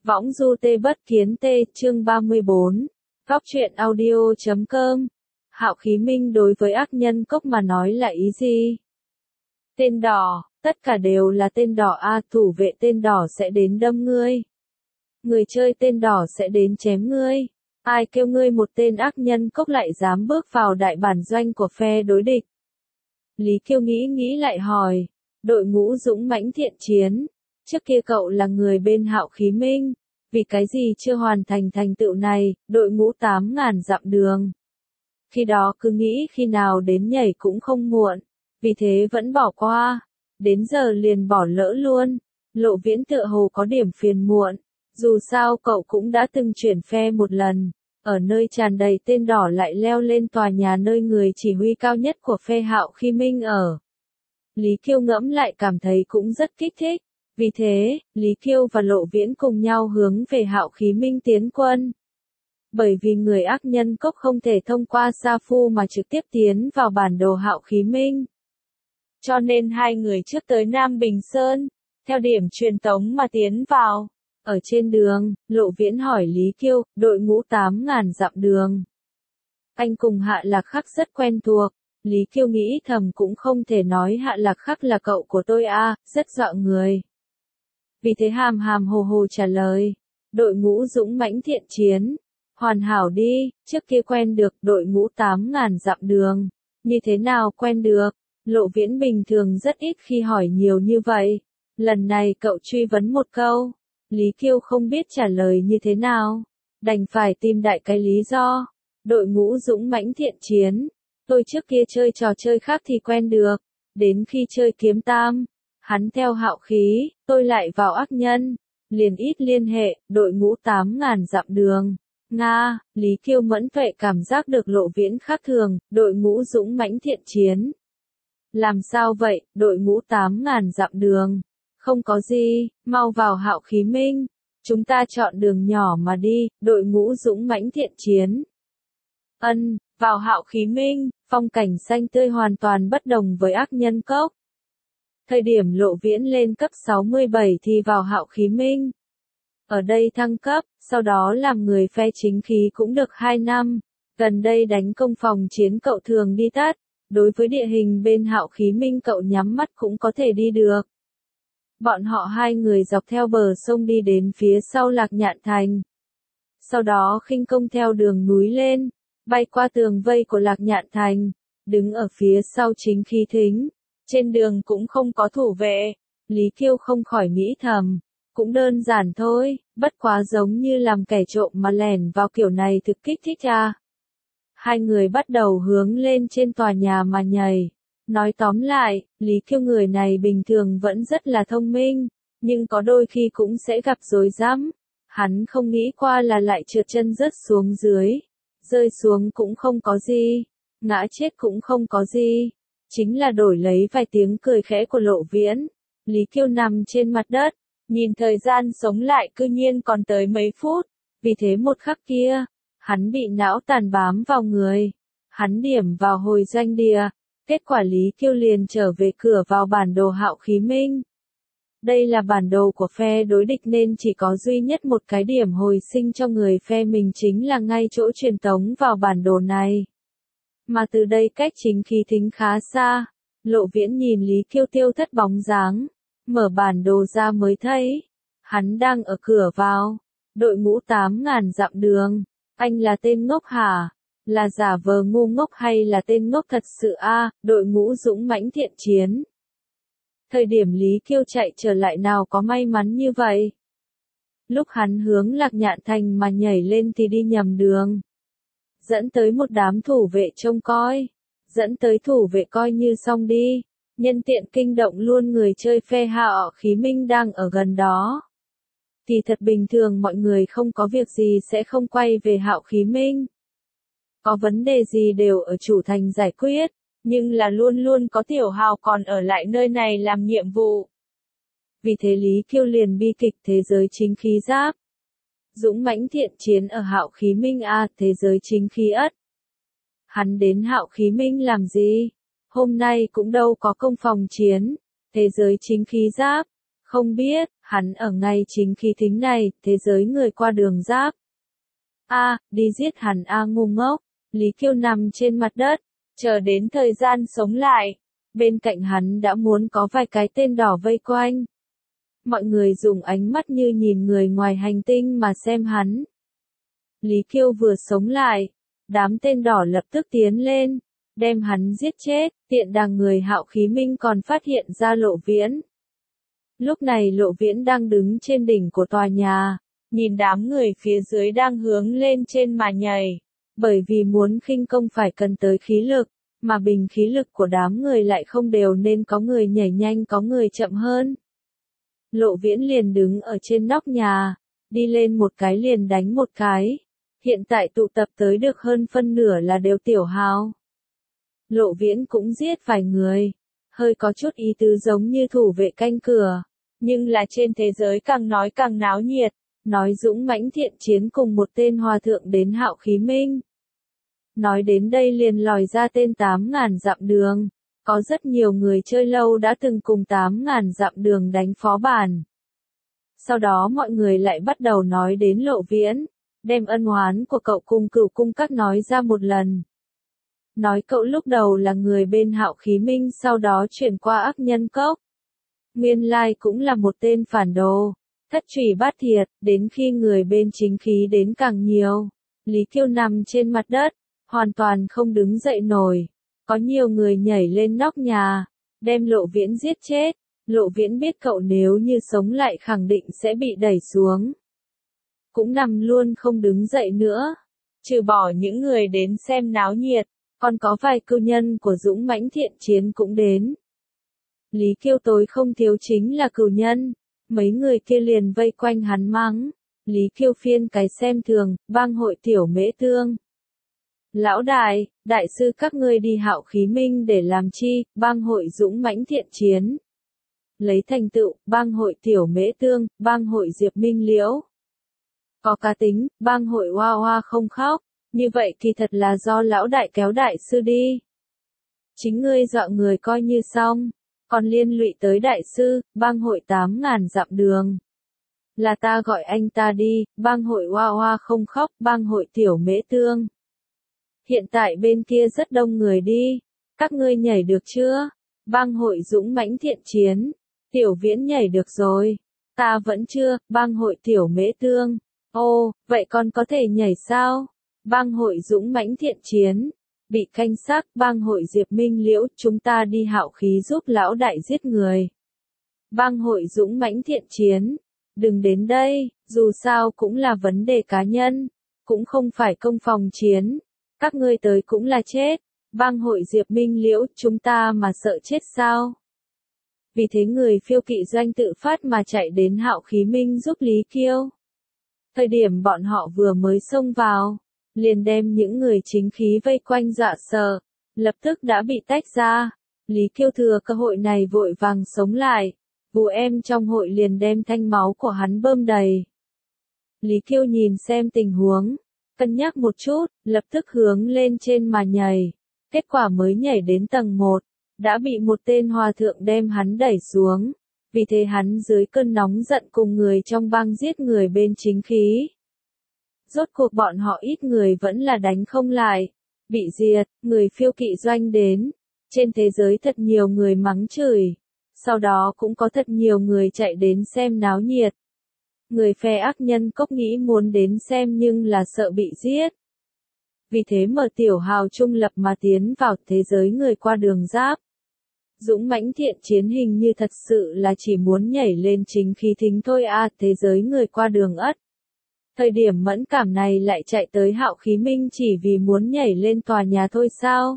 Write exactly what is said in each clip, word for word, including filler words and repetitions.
Võng du tê bất kiến tê, chương ba mươi bốn. Góc truyện audio chấm com. Hạo Khí Minh đối với ác nhân cốc mà nói là ý gì? Tên đỏ, tất cả đều là tên đỏ a, thủ vệ tên đỏ sẽ đến đâm ngươi. Người chơi tên đỏ sẽ đến chém ngươi. Ai kêu ngươi một tên ác nhân cốc lại dám bước vào đại bản doanh của phe đối địch? Lý Kiêu nghĩ nghĩ lại hỏi. Đội ngũ dũng mãnh thiện chiến. Trước kia cậu là người bên Hạo Khí Minh, vì cái gì chưa hoàn thành thành tựu này, đội ngũ tám ngàn dặm đường. Khi đó cứ nghĩ khi nào đến nhảy cũng không muộn, vì thế vẫn bỏ qua, đến giờ liền bỏ lỡ luôn. Lộ Viễn tựa hồ có điểm phiền muộn, dù sao cậu cũng đã từng chuyển phe một lần, ở nơi tràn đầy tên đỏ lại leo lên tòa nhà nơi người chỉ huy cao nhất của phe Hạo Khí Minh ở. Lý Kiêu ngẫm lại cảm thấy cũng rất kích thích. Vì thế, Lý Kiêu và Lộ Viễn cùng nhau hướng về Hạo Khí Minh tiến quân. Bởi vì người ác nhân cốc không thể thông qua Sa Phu mà trực tiếp tiến vào bản đồ Hạo Khí Minh. Cho nên hai người trước tới Nam Bình Sơn, theo điểm truyền tống mà tiến vào. Ở trên đường, Lộ Viễn hỏi Lý Kiêu, đội ngũ tám ngàn dặm đường. Anh cùng Hạ Lạc Khắc rất quen thuộc. Lý Kiêu nghĩ thầm cũng không thể nói Hạ Lạc Khắc là cậu của tôi a, rất dọa người. Vì thế hàm hàm hồ hồ trả lời, đội ngũ dũng mãnh thiện chiến, hoàn hảo đi, trước kia quen được đội ngũ tám ngàn dặm đường, như thế nào quen được? Lộ Viễn bình thường rất ít khi hỏi nhiều như vậy, lần này cậu truy vấn một câu, Lý Kiêu không biết trả lời như thế nào, đành phải tìm đại cái lý do, đội ngũ dũng mãnh thiện chiến, tôi trước kia chơi trò chơi khác thì quen được, đến khi chơi kiếm tam. Hắn theo Hạo Khí, tôi lại vào ác nhân, liền ít liên hệ, đội ngũ tám ngàn dặm đường. Nga, Lý Kiêu mẫn tuệ cảm giác được Lộ Viễn khác thường, đội ngũ dũng mãnh thiện chiến. Làm sao vậy, đội ngũ tám ngàn dặm đường? Không có gì, mau vào Hạo Khí Minh. Chúng ta chọn đường nhỏ mà đi, đội ngũ dũng mãnh thiện chiến. Ân, vào Hạo Khí Minh, phong cảnh xanh tươi hoàn toàn bất đồng với ác nhân cốc. Thời điểm Lộ Viễn lên cấp sáu mươi bảy thì vào Hạo Khí Minh. Ở đây thăng cấp, sau đó làm người phe chính khí cũng được hai năm. Gần đây đánh công phòng chiến cậu thường đi tắt, đối với địa hình bên Hạo Khí Minh cậu nhắm mắt cũng có thể đi được. Bọn họ hai người dọc theo bờ sông đi đến phía sau Lạc Nhạn Thành. Sau đó khinh công theo đường núi lên, bay qua tường vây của Lạc Nhạn Thành, đứng ở phía sau chính khí thính. Trên đường cũng không có thủ vệ, Lý Kiêu không khỏi nghĩ thầm, cũng đơn giản thôi, bất quá giống như làm kẻ trộm mà lẻn vào kiểu này thực kích thích à. Hai người bắt đầu hướng lên trên tòa nhà mà nhảy. Nói tóm lại, Lý Kiêu người này bình thường vẫn rất là thông minh, nhưng có đôi khi cũng sẽ gặp rối rắm. Hắn không nghĩ qua là lại trượt chân rớt xuống dưới, rơi xuống cũng không có gì, ngã chết cũng không có gì. Chính là đổi lấy vài tiếng cười khẽ của Lộ Viễn. Lý Kiêu nằm trên mặt đất, nhìn thời gian sống lại cư nhiên còn tới mấy phút, vì thế một khắc kia, hắn bị não tàn bám vào người. Hắn điểm vào hồi doanh địa, kết quả Lý Kiêu liền trở về cửa vào bản đồ Hạo Khí Minh. Đây là bản đồ của phe đối địch nên chỉ có duy nhất một cái điểm hồi sinh cho người phe mình chính là ngay chỗ truyền tống vào bản đồ này. Mà từ đây cách chính khí thính khá xa, Lộ Viễn nhìn Lý Kiêu tiêu thất bóng dáng, mở bản đồ ra mới thấy, hắn đang ở cửa vào, đội ngũ tám ngàn dặm đường, anh là tên ngốc hả? Là giả vờ ngu ngốc hay là tên ngốc thật sự a? Đội ngũ dũng mãnh thiện chiến. Thời điểm Lý Kiêu chạy trở lại nào có may mắn như vậy. Lúc hắn hướng Lạc Nhạn Thành mà nhảy lên thì đi nhầm đường. Dẫn tới một đám thủ vệ trông coi, dẫn tới thủ vệ coi như xong đi, nhân tiện kinh động luôn người chơi phe Hạo Khí Minh đang ở gần đó. Thì thật bình thường mọi người không có việc gì sẽ không quay về Hạo Khí Minh. Có vấn đề gì đều ở chủ thành giải quyết, nhưng là luôn luôn có tiểu hào còn ở lại nơi này làm nhiệm vụ. Vì thế Lý Kiêu liền bi kịch thế giới chính khí giáp. Dũng mãnh thiện chiến ở Hạo Khí Minh a, thế giới chính khí ất. Hắn đến Hạo Khí Minh làm gì? Hôm nay cũng đâu có công phòng chiến, thế giới chính khí giáp, Không biết, hắn ở ngay chính khí thính này, thế giới người qua đường giáp. A, đi giết hắn A ngu ngốc. Lý Kiêu nằm trên mặt đất, chờ đến thời gian sống lại. Bên cạnh hắn đã muốn có vài cái tên đỏ vây quanh. Mọi người dùng ánh mắt như nhìn người ngoài hành tinh mà xem hắn. Lý Kiêu vừa sống lại, đám tên đỏ lập tức tiến lên, đem hắn giết chết, tiện đàng người Hạo Khí Minh còn phát hiện ra Lộ Viễn. Lúc này Lộ Viễn đang đứng trên đỉnh của tòa nhà, nhìn đám người phía dưới đang hướng lên trên mà nhảy, bởi vì muốn khinh công phải cần tới khí lực, mà bình khí lực của đám người lại không đều nên có người nhảy nhanh có người chậm hơn. Lộ Viễn liền đứng ở trên nóc nhà, đi lên một cái liền đánh một cái. Hiện tại tụ tập tới được hơn phân nửa là đều tiểu hào. Lộ Viễn cũng giết vài người, hơi có chút ý tứ giống như thủ vệ canh cửa, nhưng là trên thế giới càng nói càng náo nhiệt, nói dũng mãnh thiện chiến cùng một tên hòa thượng đến Hạo Khí Minh. Nói đến đây liền lòi ra tên tám ngàn dặm đường, có rất nhiều người chơi lâu đã từng cùng tám ngàn dặm đường đánh phó bản. Sau đó mọi người lại bắt đầu nói đến Lộ Viễn, đem ân oán của cậu cùng Cửu Cung Các nói ra một lần. Nói cậu lúc đầu là người bên Hạo Khí Minh sau đó chuyển qua Ác Nhân Cốc. Nguyên lai cũng là một tên phản đồ, thất trùy bát thiệt, đến khi người bên chính khí đến càng nhiều. Lý Kiêu nằm trên mặt đất, hoàn toàn không đứng dậy nổi. Có nhiều người nhảy lên nóc nhà, đem Lộ Viễn giết chết. Lộ Viễn biết cậu nếu như sống lại khẳng định sẽ bị đẩy xuống. Cũng nằm luôn không đứng dậy nữa. Trừ bỏ những người đến xem náo nhiệt, còn có vài cưu nhân của dũng mãnh thiện chiến cũng đến. Lý Kiêu tối không thiếu chính là cừu nhân. Mấy người kia liền vây quanh hắn mắng. Lý Kiêu phiên cái xem thường, bang hội tiểu mễ tương. Lão đại, đại sư các ngươi đi Hạo Khí Minh để làm chi, bang hội dũng mãnh thiện chiến. Lấy thành tựu, bang hội tiểu mễ tương, bang hội diệp minh liễu. Có cá tính, bang hội hoa hoa không khóc, như vậy kỳ thật là do lão đại kéo đại sư đi. Chính ngươi dọa người coi như xong, còn liên lụy tới đại sư, bang hội tám ngàn dặm đường. Là ta gọi anh ta đi, bang hội hoa hoa không khóc, bang hội tiểu mễ tương. Hiện tại bên kia rất đông người đi, các ngươi nhảy được chưa? Bang hội dũng mãnh thiện chiến, tiểu viễn nhảy được rồi, ta vẫn chưa, bang hội tiểu mễ tương. Ồ, vậy còn có thể nhảy sao? Bang hội dũng mãnh thiện chiến, bị canh xác, bang hội diệp minh liễu, chúng ta đi Hạo Khí giúp lão đại giết người. Bang hội dũng mãnh thiện chiến, đừng đến đây, dù sao cũng là vấn đề cá nhân, cũng không phải công phòng chiến, các ngươi tới cũng là chết. Bang hội diệp minh liễu, chúng ta mà sợ chết sao? Vì thế người phiêu kỵ doanh tự phát mà chạy đến Hạo Khí Minh giúp Lý Kiêu. Thời điểm bọn họ vừa mới xông vào, liền đem những người chính khí vây quanh dọa sợ, lập tức đã bị tách ra. Lý Kiêu thừa cơ hội này vội vàng sống lại, vụ em trong hội liền đem thanh máu của hắn bơm đầy. Lý Kiêu nhìn xem tình huống, cân nhắc một chút, lập tức hướng lên trên mà nhảy. Kết quả mới nhảy đến tầng một, đã bị một tên hòa thượng đem hắn đẩy xuống. Vì thế hắn dưới cơn nóng giận cùng người trong bang giết người bên chính khí. Rốt cuộc bọn họ ít người vẫn là đánh không lại. Bị diệt, người phiêu kỵ doanh đến. Trên thế giới thật nhiều người mắng chửi. Sau đó cũng có thật nhiều người chạy đến xem náo nhiệt. Người phe ác nhân cốc nghĩ muốn đến xem nhưng là sợ bị giết. Vì thế mở tiểu hào trung lập mà tiến vào thế giới người qua đường giáp. Dũng mãnh thiện chiến hình như thật sự là chỉ muốn nhảy lên chính khí thính thôi à, thế giới người qua đường ất. Thời điểm mẫn cảm này lại chạy tới Hạo Khí Minh chỉ vì muốn nhảy lên tòa nhà thôi sao?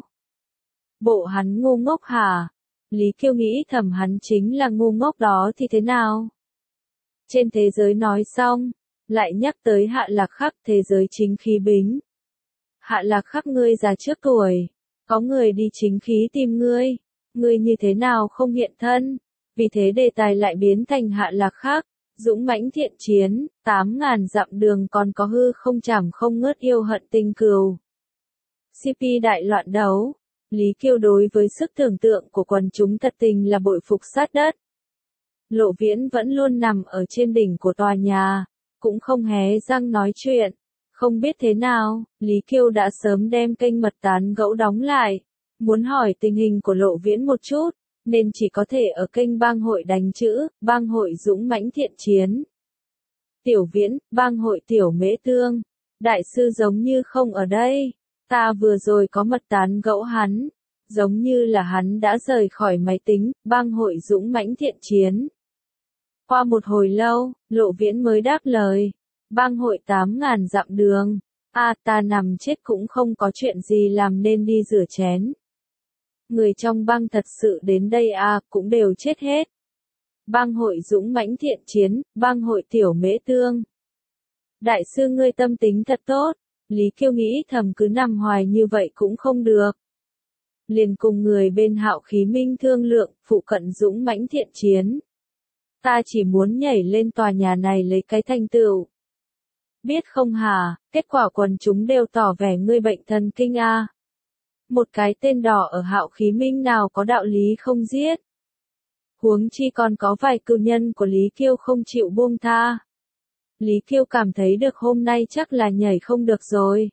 Bộ hắn ngu ngốc hả? Lý Kiêu nghĩ thầm hắn chính là ngu ngốc đó thì thế nào? Trên thế giới nói xong, lại nhắc tới Hạ Lạc Khắc thế giới chính khí bính. Hạ Lạc Khắc ngươi già trước tuổi, có người đi chính khí tìm ngươi, ngươi như thế nào không hiện thân, vì thế đề tài lại biến thành Hạ Lạc Khắc, dũng mãnh thiện chiến, tám ngàn dặm đường còn có hư không chảm không ngớt yêu hận tình cừu. xê pê đại loạn đấu, Lý Kiêu đối với sức tưởng tượng của quần chúng thật tình là bội phục sát đất. Lộ Viễn vẫn luôn nằm ở trên đỉnh của tòa nhà, cũng không hé răng nói chuyện. Không biết thế nào, Lý Kiêu đã sớm đem kênh mật tán gẫu đóng lại. Muốn hỏi tình hình của Lộ Viễn một chút, nên chỉ có thể ở kênh bang hội đánh chữ, bang hội dũng mãnh thiện chiến. Tiểu Viễn, bang hội Tiểu Mễ Tương. Đại sư giống như không ở đây. Ta vừa rồi có mật tán gẫu hắn. Giống như là hắn đã rời khỏi máy tính, bang hội dũng mãnh thiện chiến. Qua một hồi lâu, Lộ Viễn mới đáp lời. Bang hội tám ngàn dặm đường. A ta nằm chết cũng không có chuyện gì làm nên đi rửa chén. Người trong bang thật sự đến đây à, cũng đều chết hết. Bang hội dũng mãnh thiện chiến, bang hội Tiểu Mễ Tương. Đại sư ngươi tâm tính thật tốt. Lý Kiêu nghĩ thầm cứ nằm hoài như vậy cũng không được. Liền cùng người bên Hạo Khí Minh thương lượng, phụ cận dũng mãnh thiện chiến. Ta chỉ muốn nhảy lên tòa nhà này lấy cái thành tựu. Biết không hả, kết quả quần chúng đều tỏ vẻ ngươi bệnh thần kinh a. Một cái tên đỏ ở Hạo Khí Minh nào có đạo lý không giết. Huống chi còn có vài cựu nhân của Lý Kiêu không chịu buông tha. Lý Kiêu cảm thấy được hôm nay chắc là nhảy không được rồi.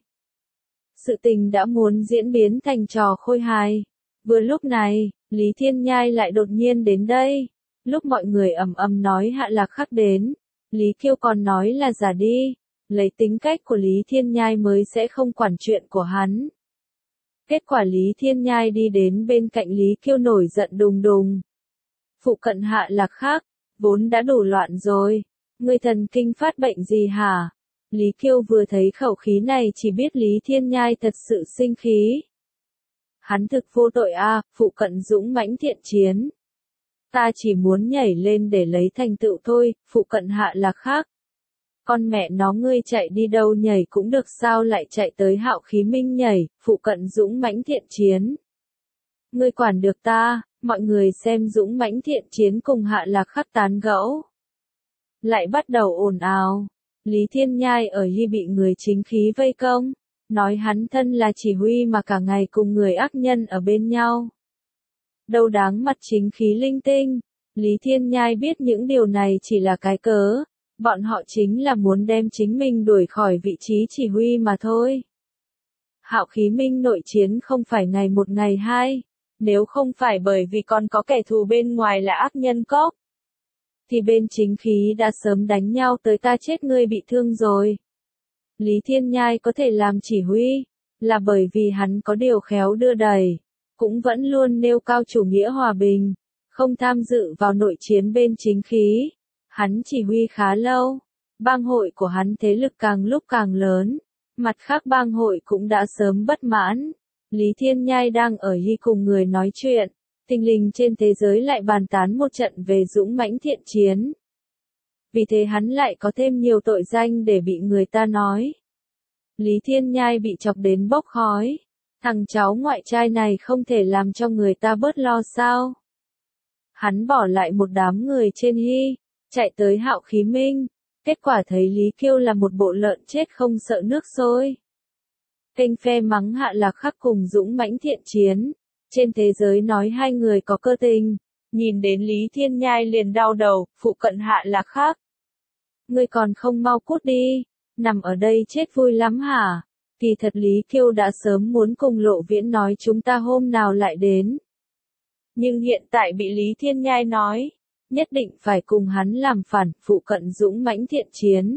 Sự tình đã muốn diễn biến thành trò khôi hài. Vừa lúc này, Lý Thiên Nhai lại đột nhiên đến đây. Lúc mọi người ầm ầm nói Hạ Lạc Khắc đến, Lý Kiêu còn nói là giả đi. Lấy tính cách của Lý Thiên Nhai mới sẽ không quản chuyện của hắn. Kết quả Lý Thiên Nhai đi đến bên cạnh Lý Kiêu nổi giận đùng đùng. Phụ cận Hạ Lạc Khắc, vốn đã đủ loạn rồi. Ngươi thần kinh phát bệnh gì hả? Lý Kiêu vừa thấy khẩu khí này chỉ biết Lý Thiên Nhai thật sự sinh khí. Hắn thực vô tội a, phụ cận dũng mãnh thiện chiến. Ta chỉ muốn nhảy lên để lấy thành tựu thôi, phụ cận Hạ Lạc Khắc. Con mẹ nó ngươi chạy đi đâu nhảy cũng được sao lại chạy tới Hạo Khí Minh nhảy, phụ cận dũng mãnh thiện chiến. Ngươi quản được ta, mọi người xem dũng mãnh thiện chiến cùng Hạ Lạc Khắc tán gẫu. Lại bắt đầu ồn ào. Lý Thiên Nhai ở Hy bị người chính khí vây công, nói hắn thân là chỉ huy mà cả ngày cùng người ác nhân ở bên nhau. Đâu đáng mặt chính khí linh tinh. Lý Thiên Nhai biết những điều này chỉ là cái cớ. Bọn họ chính là muốn đem chính mình đuổi khỏi vị trí chỉ huy mà thôi. Hạo Khí Minh nội chiến không phải ngày một ngày hai, nếu không phải bởi vì còn có kẻ thù bên ngoài là ác nhân cốc, thì bên chính khí đã sớm đánh nhau tới ta chết ngươi bị thương rồi. Lý Thiên Nhai có thể làm chỉ huy, là bởi vì hắn có điều khéo đưa đẩy, cũng vẫn luôn nêu cao chủ nghĩa hòa bình, không tham dự vào nội chiến bên chính khí. Hắn chỉ huy khá lâu, bang hội của hắn thế lực càng lúc càng lớn, mặt khác bang hội cũng đã sớm bất mãn. Lý Thiên Nhai đang ở Hy cùng người nói chuyện, tình linh trên thế giới lại bàn tán một trận về dũng mãnh thiện chiến. Vì thế hắn lại có thêm nhiều tội danh để bị người ta nói. Lý Thiên Nhai bị chọc đến bốc khói, thằng cháu ngoại trai này không thể làm cho người ta bớt lo sao. Hắn bỏ lại một đám người trên Hy, chạy tới Hạo Khí Minh, kết quả thấy Lý Kiêu là một bộ lợn chết không sợ nước sôi. Kênh phe mắng Hạ Lạc Khắc cùng dũng mãnh thiện chiến, trên thế giới nói hai người có cơ tình, nhìn đến Lý Thiên Nhai liền đau đầu, phụ cận Hạ Lạc Khắc. Ngươi còn không mau cút đi, nằm ở đây chết vui lắm hả? Kỳ thật Lý Kiêu đã sớm muốn cùng Lộ Viễn nói chúng ta hôm nào lại đến. Nhưng hiện tại bị Lý Thiên Nhai nói, nhất định phải cùng hắn làm phản, phụ cận dũng mãnh thiện chiến.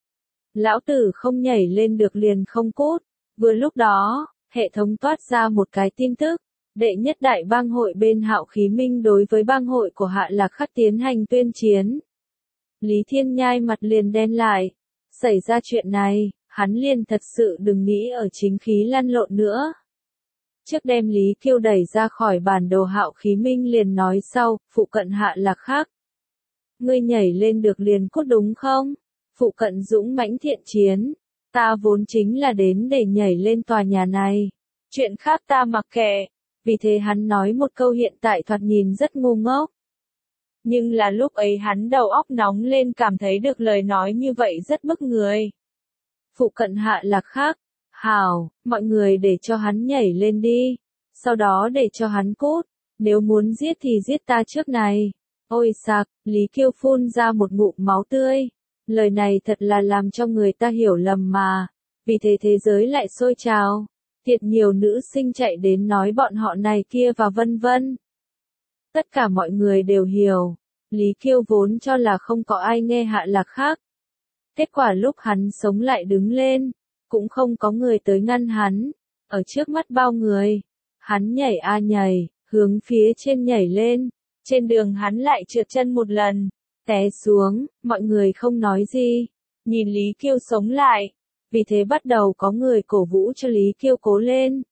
Lão tử không nhảy lên được liền không cút. Vừa lúc đó, hệ thống toát ra một cái tin tức, đệ nhất đại bang hội bên Hạo Khí Minh đối với bang hội của Hạ Lạc Khắc tiến hành tuyên chiến. Lý Thiên Nhai mặt liền đen lại, xảy ra chuyện này, hắn liền thật sự đừng nghĩ ở chính khí lăn lộn nữa. Trước đem Lý Kiêu đẩy ra khỏi bản đồ Hạo Khí Minh liền nói sau, phụ cận Hạ Lạc Khắc. Ngươi nhảy lên được liền cút đúng không? Phụ cận dũng mãnh thiện chiến. Ta vốn chính là đến để nhảy lên tòa nhà này. Chuyện khác ta mặc kệ. Vì thế hắn nói một câu hiện tại thoạt nhìn rất ngu ngốc. Nhưng là lúc ấy hắn đầu óc nóng lên cảm thấy được lời nói như vậy rất bức người. Phụ cận Hạ Lạc Khắc. Hảo, mọi người để cho hắn nhảy lên đi. Sau đó để cho hắn cút. Nếu muốn giết thì giết ta trước này. Ôi sạc, Lý Kiêu phun ra một ngụm máu tươi. Lời này thật là làm cho người ta hiểu lầm mà. Vì thế thế giới lại sôi trào. Thiệt nhiều nữ sinh chạy đến nói bọn họ này kia và vân vân. Tất cả mọi người đều hiểu. Lý Kiêu vốn cho là không có ai nghe Hạ Lạc Khắc. Kết quả lúc hắn sống lại đứng lên, cũng không có người tới ngăn hắn. Ở trước mắt bao người, hắn nhảy a nhảy, hướng phía trên nhảy lên. Trên đường hắn lại trượt chân một lần, té xuống, mọi người không nói gì. Nhìn Lý Kiêu sống lại. Vì thế bắt đầu có người cổ vũ cho Lý Kiêu cố lên.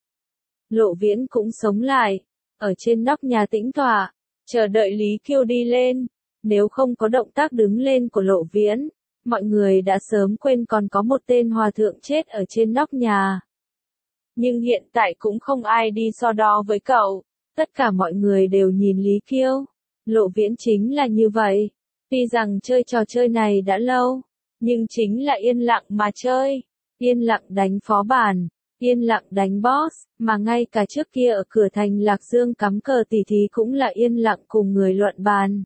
Lộ Viễn cũng sống lại, ở trên nóc nhà tĩnh tọa, chờ đợi Lý Kiêu đi lên. Nếu không có động tác đứng lên của Lộ Viễn, mọi người đã sớm quên còn có một tên hòa thượng chết ở trên nóc nhà. Nhưng hiện tại cũng không ai đi so đo với cậu, tất cả mọi người đều nhìn Lý Kiêu. Lộ Viễn chính là như vậy, tuy rằng chơi trò chơi này đã lâu, nhưng chính là yên lặng mà chơi, yên lặng đánh phó bản, yên lặng đánh boss, mà ngay cả trước kia ở cửa thành Lạc Dương cắm cờ tỉ thí cũng là yên lặng cùng người luận bàn.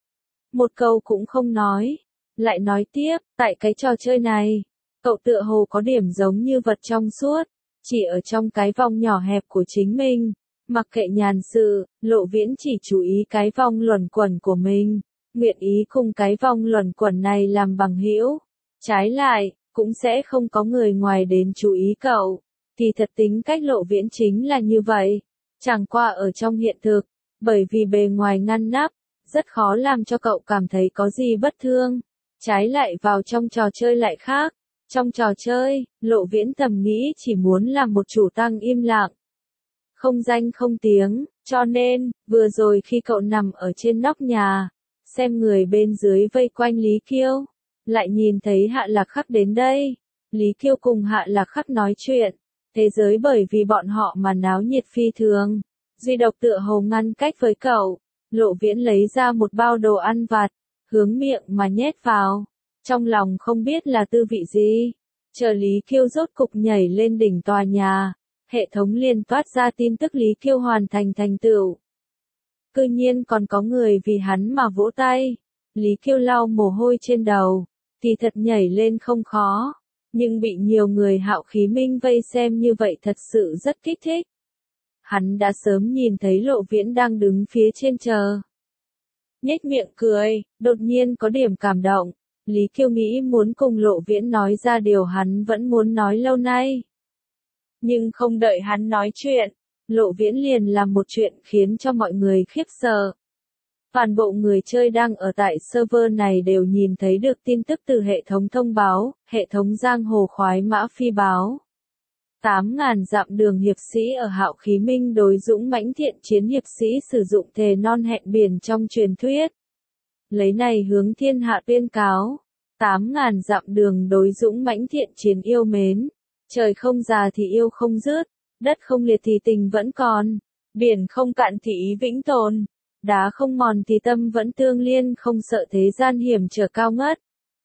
Một câu cũng không nói. Lại nói tiếp, tại cái trò chơi này, cậu tựa hồ có điểm giống như vật trong suốt, chỉ ở trong cái vòng nhỏ hẹp của chính mình, mặc kệ nhàn sự, Lộ Viễn chỉ chú ý cái vòng luẩn quẩn của mình, nguyện ý cùng cái vòng luẩn quẩn này làm bằng hữu. Trái lại, cũng sẽ không có người ngoài đến chú ý cậu. Thì thật tính cách Lộ Viễn chính là như vậy, chẳng qua ở trong hiện thực, bởi vì bề ngoài ngăn nắp, rất khó làm cho cậu cảm thấy có gì bất thương. Trái lại vào trong trò chơi lại khác. Trong trò chơi, Lộ Viễn thầm nghĩ chỉ muốn làm một chủ tăng im lặng. Không danh không tiếng, cho nên, vừa rồi khi cậu nằm ở trên nóc nhà, xem người bên dưới vây quanh Lý Kiêu, lại nhìn thấy Hạ Lạc Khắc đến đây. Lý Kiêu cùng Hạ Lạc Khắc nói chuyện, thế giới bởi vì bọn họ mà náo nhiệt phi thường. Duy độc tựa hồ ngăn cách với cậu, Lộ Viễn lấy ra một bao đồ ăn vặt, hướng miệng mà nhét vào, trong lòng không biết là tư vị gì. Chờ Lý Kiêu rốt cục nhảy lên đỉnh tòa nhà, hệ thống liền toát ra tin tức Lý Kiêu hoàn thành thành tựu. Cư nhiên còn có người vì hắn mà vỗ tay. Lý Kiêu lau mồ hôi trên đầu, thì thật nhảy lên không khó, nhưng bị nhiều người Hạo Khí Minh vây xem như vậy thật sự rất kích thích. Hắn đã sớm nhìn thấy Lộ Viễn đang đứng phía trên chờ. Nhếch miệng cười, đột nhiên có điểm cảm động. Lý Kiêu nghĩ muốn cùng Lộ Viễn nói ra điều hắn vẫn muốn nói lâu nay. Nhưng không đợi hắn nói chuyện, Lộ Viễn liền làm một chuyện khiến cho mọi người khiếp sợ. Toàn bộ người chơi đang ở tại server này đều nhìn thấy được tin tức từ hệ thống thông báo, hệ thống giang hồ khoái mã phi báo. tám ngàn dặm đường hiệp sĩ ở Hạo Khí Minh đối dũng mãnh thiện chiến hiệp sĩ sử dụng thề non hẹn biển trong truyền thuyết. Lấy này hướng thiên hạ tuyên cáo. tám ngàn dặm đường đối dũng mãnh thiện chiến yêu mến. Trời không già thì yêu không dứt, đất không liệt thì tình vẫn còn, biển không cạn thì ý vĩnh tồn, đá không mòn thì tâm vẫn tương liên, không sợ thế gian hiểm trở cao ngất.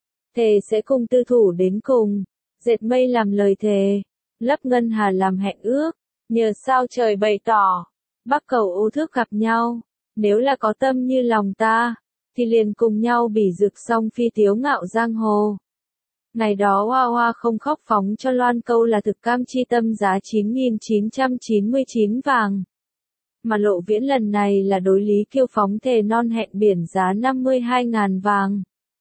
Thề sẽ cùng tư thủ đến cùng, dệt mây làm lời thề, lấp ngân hà làm hẹn ước, nhờ sao trời bày tỏ, bắc cầu ô thước gặp nhau, nếu là có tâm như lòng ta, thì liền cùng nhau bỉ rực song phi tiếu ngạo giang hồ. Ngày đó Hoa Hoa không khóc phóng cho Loan Câu là thực cam chi tâm giá chín nghìn chín trăm chín mươi chín vàng. Mà Lộ Viễn lần này là đối Lý Kiêu phóng thề non hẹn biển giá năm mươi hai ngàn vàng.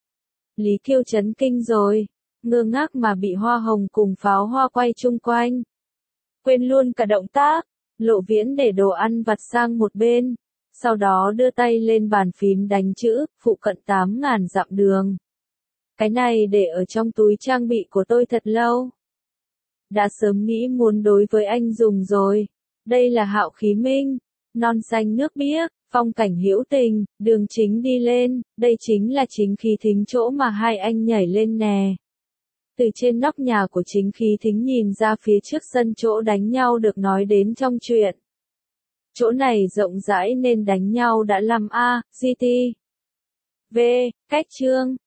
Lý Kiêu chấn kinh rồi, ngơ ngác mà bị hoa hồng cùng pháo hoa quay chung quanh. Quên luôn cả động tác, Lộ Viễn để đồ ăn vặt sang một bên, sau đó đưa tay lên bàn phím đánh chữ, phụ cận tám ngàn dặm đường. Cái này để ở trong túi trang bị của tôi thật lâu. Đã sớm nghĩ muốn đối với anh dùng rồi. Đây là Hạo Khí Minh, non xanh nước biếc, phong cảnh hữu tình, đường chính đi lên, đây chính là Chính Khí Thính chỗ mà hai anh nhảy lên nè. Từ trên nóc nhà của Chính Khí Thính nhìn ra phía trước sân chỗ đánh nhau được nói đến trong truyện. Chỗ này rộng rãi nên đánh nhau đã làm A, giê tê. V, cách chương.